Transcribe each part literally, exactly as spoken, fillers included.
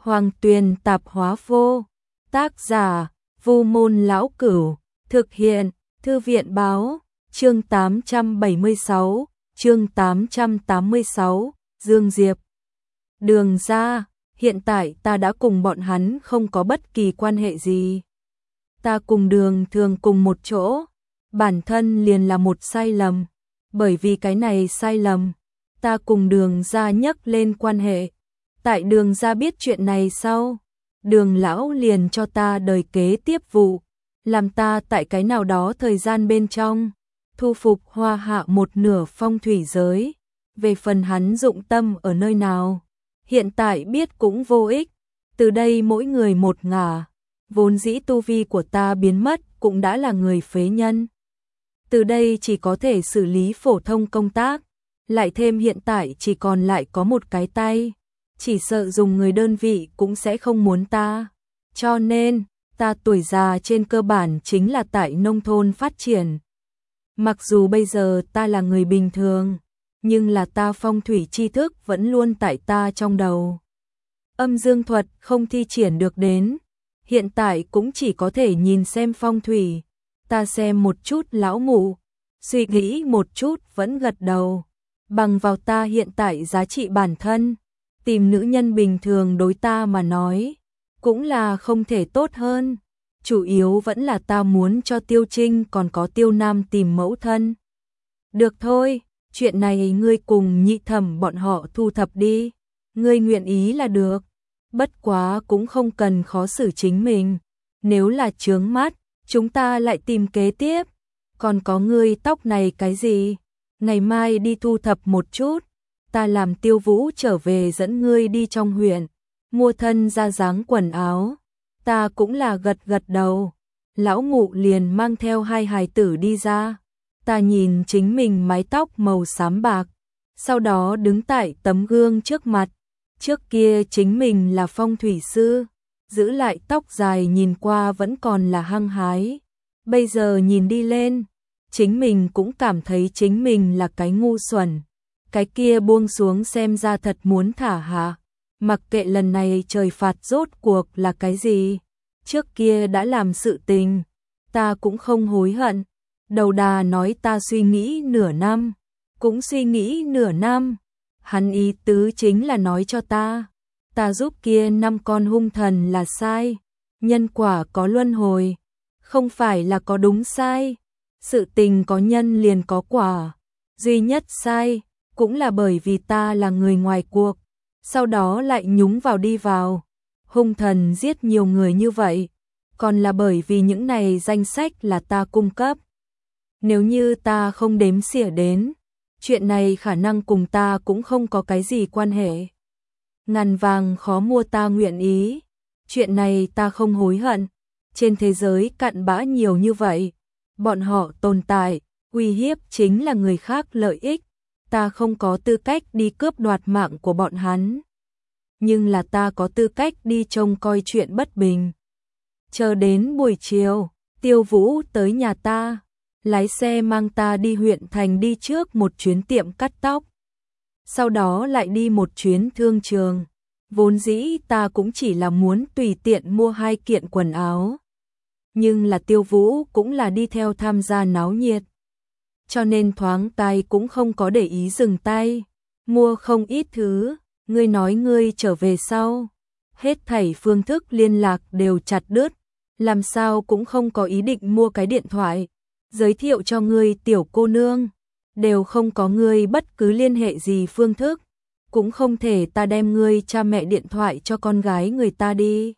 Hoàng Tuyền Tạp Hóa Vô. Tác giả: Vu Môn Lão Cửu. Thực hiện: Thư viện báo. Chương tám trăm bảy mươi sáu, chương tám trăm tám mươi sáu, Dương Diệp. Đường ra, hiện tại ta đã cùng bọn hắn không có bất kỳ quan hệ gì. Ta cùng Đường thường cùng một chỗ, bản thân liền là một sai lầm. Bởi vì cái này sai lầm, ta cùng Đường ra nhắc lên quan hệ. Tại Đường ra biết chuyện này sau, Đường lão liền cho ta đời kế tiếp vụ, làm ta tại cái nào đó thời gian bên trong thu phục Hoa Hạ một nửa phong thủy giới. Về phần hắn dụng tâm ở nơi nào, hiện tại biết cũng vô ích. Từ đây mỗi người một ngả, vốn dĩ tu vi của ta biến mất cũng đã là người phế nhân. Từ đây chỉ có thể xử lý phổ thông công tác, lại thêm hiện tại chỉ còn lại có một cái tay, chỉ sợ dùng người đơn vị cũng sẽ không muốn ta. Cho nên, ta tuổi già trên cơ bản chính là tại nông thôn phát triển. Mặc dù bây giờ ta là người bình thường, nhưng là ta phong thủy tri thức vẫn luôn tại ta trong đầu. Âm dương thuật không thi triển được đến, hiện tại cũng chỉ có thể nhìn xem phong thủy. Ta xem một chút lão mụ, suy nghĩ một chút vẫn gật đầu. Bằng vào ta hiện tại giá trị bản thân, tìm nữ nhân bình thường đối ta mà nói, cũng là không thể tốt hơn. Chủ yếu vẫn là ta muốn cho Tiêu Trinh còn có Tiêu Nam tìm mẫu thân. Được thôi, chuyện này ngươi cùng nhị thẩm bọn họ thu thập đi. Ngươi nguyện ý là được. Bất quá cũng không cần khó xử chính mình. Nếu là chướng mắt, chúng ta lại tìm kế tiếp. Còn có ngươi tóc này cái gì? Ngày mai đi thu thập một chút. Ta làm Tiêu Vũ trở về dẫn ngươi đi trong huyện, mua thân ra dáng quần áo. Ta cũng là gật gật đầu. Lão mụ liền mang theo hai hài tử đi ra. Ta nhìn chính mình mái tóc màu xám bạc, sau đó đứng tại tấm gương trước mặt. Trước kia chính mình là phong thủy sư, giữ lại tóc dài nhìn qua vẫn còn là hăng hái. Bây giờ nhìn đi lên, chính mình cũng cảm thấy chính mình là cái ngu xuẩn. Cái kia buông xuống xem ra thật muốn thả hạ. Mặc kệ lần này trời phạt rốt cuộc là cái gì, trước kia đã làm sự tình, ta cũng không hối hận. Đầu đà nói ta suy nghĩ nửa năm, cũng suy nghĩ nửa năm. Hắn ý tứ chính là nói cho ta, ta giúp kia năm con hung thần là sai. Nhân quả có luân hồi, không phải là có đúng sai. Sự tình có nhân liền có quả. Duy nhất sai, cũng là bởi vì ta là người ngoài cuộc, sau đó lại nhúng vào đi vào. Hung thần giết nhiều người như vậy, còn là bởi vì những này danh sách là ta cung cấp. Nếu như ta không đếm xỉa đến, chuyện này khả năng cùng ta cũng không có cái gì quan hệ. Ngàn vàng khó mua ta nguyện ý. Chuyện này ta không hối hận. Trên thế giới cặn bã nhiều như vậy, bọn họ tồn tại, uy hiếp chính là người khác lợi ích. Ta không có tư cách đi cướp đoạt mạng của bọn hắn, nhưng là ta có tư cách đi trông coi chuyện bất bình. Chờ đến buổi chiều, Tiêu Vũ tới nhà ta, lái xe mang ta đi huyện thành đi trước một chuyến tiệm cắt tóc, sau đó lại đi một chuyến thương trường. Vốn dĩ ta cũng chỉ là muốn tùy tiện mua hai kiện quần áo, nhưng là Tiêu Vũ cũng là đi theo tham gia náo nhiệt, cho nên thoáng tay cũng không có để ý dừng tay, mua không ít thứ. Ngươi nói ngươi trở về sau, hết thảy phương thức liên lạc đều chặt đứt, làm sao cũng không có ý định mua cái điện thoại, giới thiệu cho ngươi tiểu cô nương, đều không có ngươi bất cứ liên hệ gì phương thức, cũng không thể ta đem ngươi cha mẹ điện thoại cho con gái người ta đi.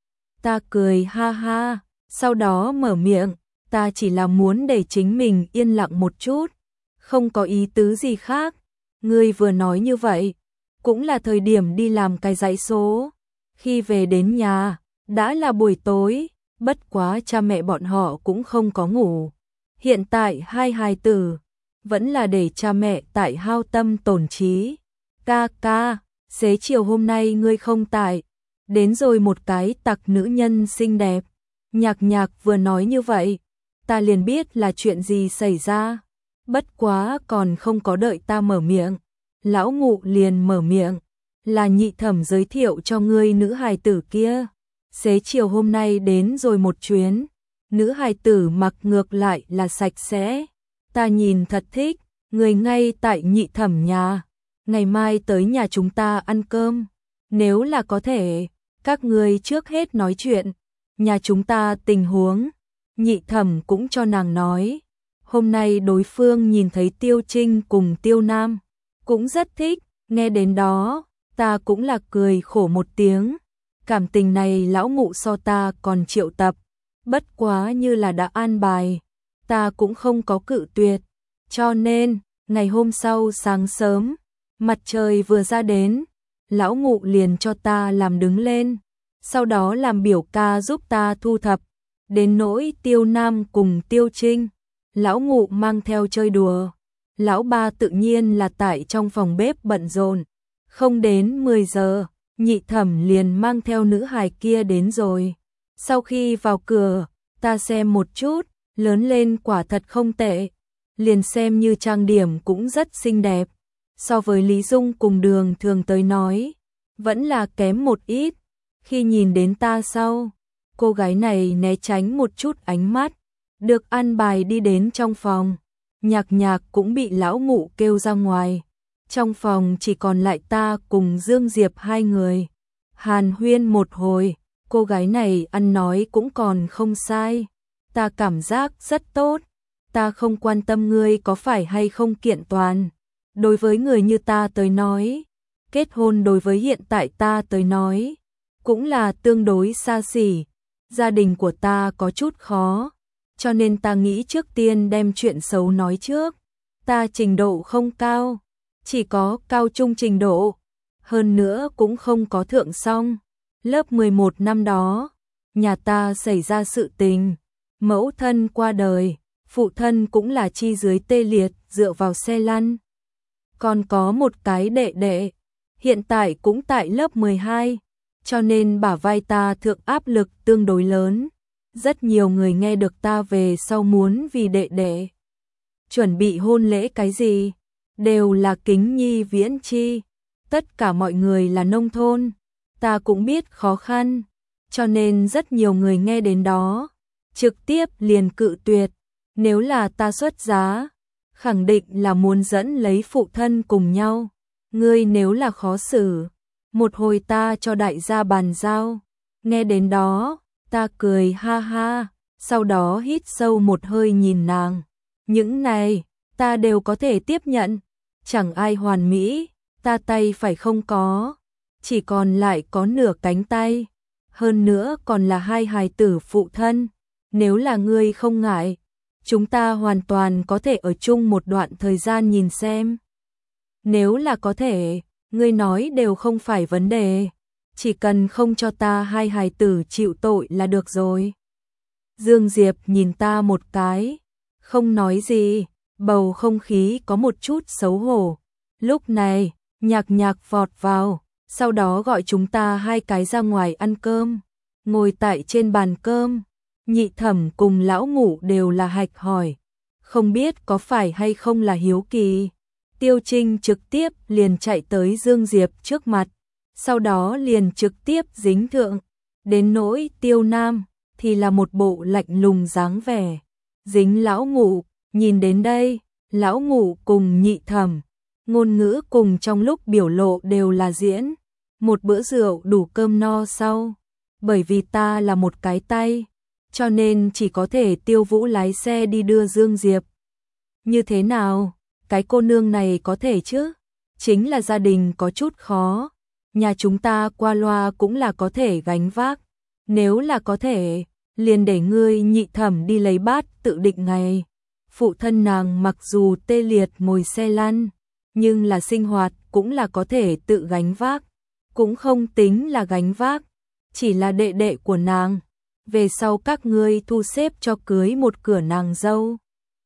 Ta cười ha ha, sau đó mở miệng, ta chỉ là muốn để chính mình yên lặng một chút, không có ý tứ gì khác. Ngươi vừa nói như vậy, cũng là thời điểm đi làm cái dãy số. Khi về đến nhà, đã là buổi tối, bất quá cha mẹ bọn họ cũng không có ngủ. Hiện tại hai hài tử, vẫn là để cha mẹ tại hao tâm tổn trí. Ca ca, xế chiều hôm nay ngươi không tại, đến rồi một cái tặc nữ nhân xinh đẹp. Nhạc nhạc vừa nói như vậy, ta liền biết là chuyện gì xảy ra. Bất quá còn không có đợi ta mở miệng, lão ngụ liền mở miệng, là Nhị Thẩm giới thiệu cho ngươi nữ hài tử kia. Xế chiều hôm nay đến rồi một chuyến, nữ hài tử mặc ngược lại là sạch sẽ. Ta nhìn thật thích, người ngay tại Nhị Thẩm nhà. Ngày mai tới nhà chúng ta ăn cơm. Nếu là có thể, các ngươi trước hết nói chuyện. Nhà chúng ta tình huống. Nhị Thẩm cũng cho nàng nói. Hôm nay đối phương nhìn thấy Tiêu Trinh cùng Tiêu Nam. Cũng rất thích, nghe đến đó, ta cũng là cười khổ một tiếng. Cảm tình này lão mụ so ta còn triệu tập. Bất quá như là đã an bài. Ta cũng không có cự tuyệt. Cho nên, ngày hôm sau sáng sớm, mặt trời vừa ra đến, lão ngụ liền cho ta làm đứng lên, sau đó làm biểu ca giúp ta thu thập. Đến nỗi Tiêu Nam cùng Tiêu Trinh, lão ngụ mang theo chơi đùa, lão ba tự nhiên là tại trong phòng bếp bận rộn. Không đến mười giờ, Nhị Thẩm liền mang theo nữ hài kia đến rồi. Sau khi vào cửa, ta xem một chút, lớn lên quả thật không tệ, liền xem như trang điểm cũng rất xinh đẹp. So với Lý Dung cùng Đường Thường tới nói, vẫn là kém một ít. Khi nhìn đến ta sau, cô gái này né tránh một chút ánh mắt, được an bài đi đến trong phòng. Nhạc Nhạc cũng bị lão ngụ kêu ra ngoài. Trong phòng chỉ còn lại ta cùng Dương Diệp hai người. Hàn huyên một hồi, cô gái này ăn nói cũng còn không sai. Ta cảm giác rất tốt. Ta không quan tâm ngươi có phải hay không kiện toàn. Đối với người như ta tới nói, kết hôn đối với hiện tại ta tới nói, cũng là tương đối xa xỉ. Gia đình của ta có chút khó, cho nên ta nghĩ trước tiên đem chuyện xấu nói trước. Ta trình độ không cao, chỉ có cao trung trình độ, hơn nữa cũng không có thượng song. Lớp mười một năm đó, nhà ta xảy ra sự tình, mẫu thân qua đời, phụ thân cũng là chi dưới tê liệt dựa vào xe lăn. Còn có một cái đệ đệ, hiện tại cũng tại lớp mười hai, cho nên bả vai ta thượng áp lực tương đối lớn. Rất nhiều người nghe được ta về sau muốn vì đệ đệ chuẩn bị hôn lễ cái gì, đều là kính nhi viễn chi. Tất cả mọi người là nông thôn, ta cũng biết khó khăn, cho nên rất nhiều người nghe đến đó, trực tiếp liền cự tuyệt. Nếu là ta xuất giá, khẳng định là muốn dẫn lấy phụ thân cùng nhau. Ngươi nếu là khó xử, một hồi ta cho đại gia bàn giao. Nghe đến đó, ta cười ha ha, sau đó hít sâu một hơi nhìn nàng. Những này, ta đều có thể tiếp nhận, chẳng ai hoàn mỹ, ta tay phải không có, chỉ còn lại có nửa cánh tay, hơn nữa còn là hai hài tử phụ thân. Nếu là ngươi không ngại, chúng ta hoàn toàn có thể ở chung một đoạn thời gian nhìn xem. Nếu là có thể, ngươi nói đều không phải vấn đề, chỉ cần không cho ta hai hài tử chịu tội là được rồi. Dương Diệp nhìn ta một cái, không nói gì, bầu không khí có một chút xấu hổ. Lúc này, Nhạc Nhạc vọt vào, sau đó gọi chúng ta hai cái ra ngoài ăn cơm. Ngồi tại trên bàn cơm, Nhị Thẩm cùng lão ngụ đều là hạch hỏi, không biết có phải hay không là hiếu kỳ. Tiêu Trinh trực tiếp liền chạy tới Dương Diệp trước mặt, sau đó liền trực tiếp dính thượng. Đến nỗi Tiêu Nam thì là một bộ lạnh lùng dáng vẻ. Dính lão ngụ, nhìn đến đây, lão ngụ cùng Nhị Thẩm, ngôn ngữ cùng trong lúc biểu lộ đều là diễn. Một bữa rượu đủ cơm no sau, bởi vì ta là một cái tay, cho nên chỉ có thể Tiêu Vũ lái xe đi đưa Dương Diệp. Như thế nào, cái cô nương này có thể chứ? Chính là gia đình có chút khó, nhà chúng ta qua loa cũng là có thể gánh vác. Nếu là có thể, liền để ngươi Nhị Thẩm đi lấy bát tự định ngày. Phụ thân nàng mặc dù tê liệt ngồi xe lăn, nhưng là sinh hoạt cũng là có thể tự gánh vác, cũng không tính là gánh vác, chỉ là đệ đệ của nàng. Về sau các ngươi thu xếp cho cưới một cửa nàng dâu,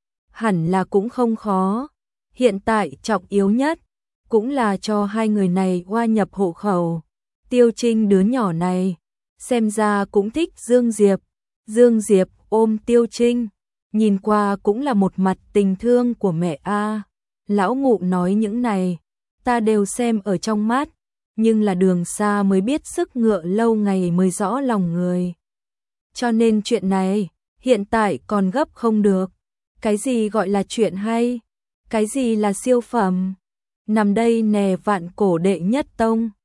hẳn là cũng không khó. Hiện tại trọng yếu nhất cũng là cho hai người này hoa nhập hộ khẩu. Tiêu Trinh đứa nhỏ này xem ra cũng thích Dương Diệp. Dương Diệp ôm Tiêu Trinh, nhìn qua cũng là một mặt tình thương của mẹ a. Lão ngụ nói những này, ta đều xem ở trong mắt, nhưng là đường xa mới biết sức ngựa lâu ngày mới rõ lòng người. Cho nên chuyện này, hiện tại còn gấp không được. Cái gì gọi là chuyện hay? Cái gì là siêu phẩm? Nằm đây nè vạn cổ đệ nhất tông.